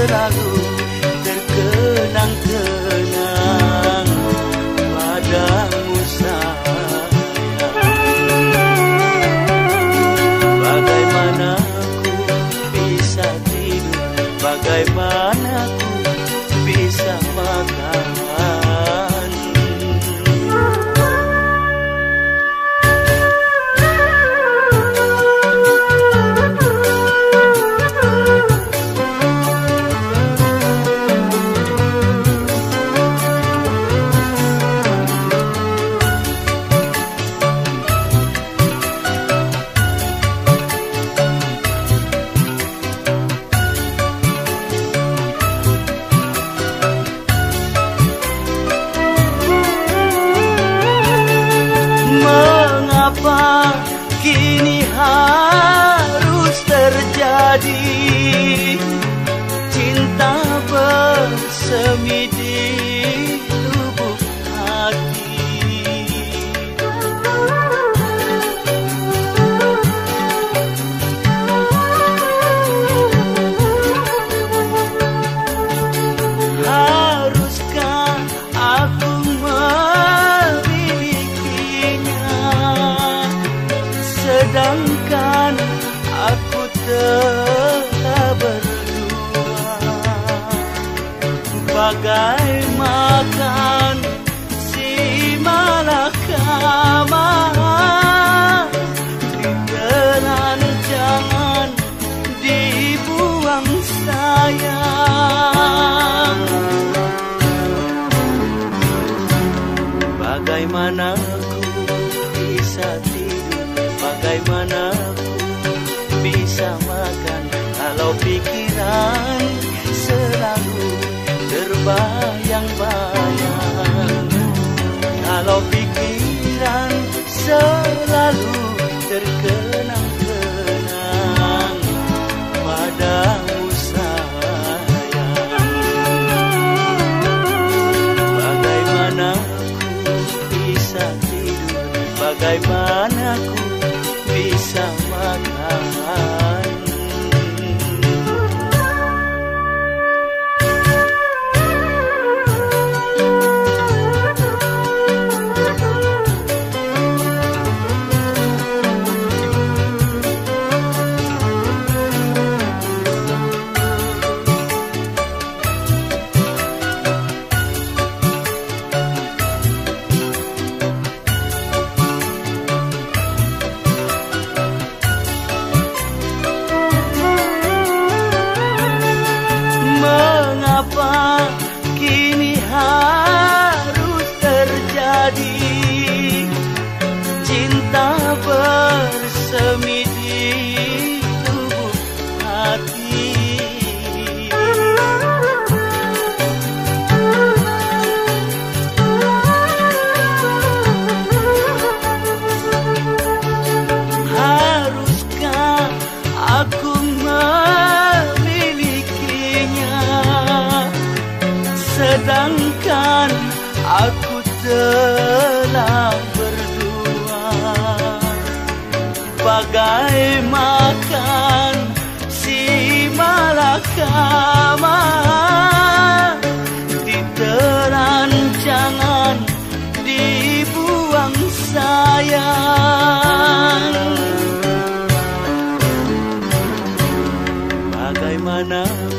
selalu terkenang-kenang padamu sayang. Bagaimana ku bisa tidur, bagaimana ku bisa makan. Mengapa kini harus terjadi cinta bersemi di lubuk hati? Haruskah aku sedangkan aku telah berdua? Bagai makan si malakama ditelan jangan dibuang sayang. Bagaimana aku bisa tidur, bagaimana aku bisa makan kalau pikiran selalu terbayang-bayang, kalau pikiran selalu terkenang-kenang padamu sayang. Bagaimana aku bisa tidur, bagaimana aku bisa makan. Mengapa kini harus terjadi cinta bersemi di lubuk hati? Haruskah aku sedangkan aku telah berdua? Bagai makan si malakama ditelan jangan dibuang sayang. Bagaimana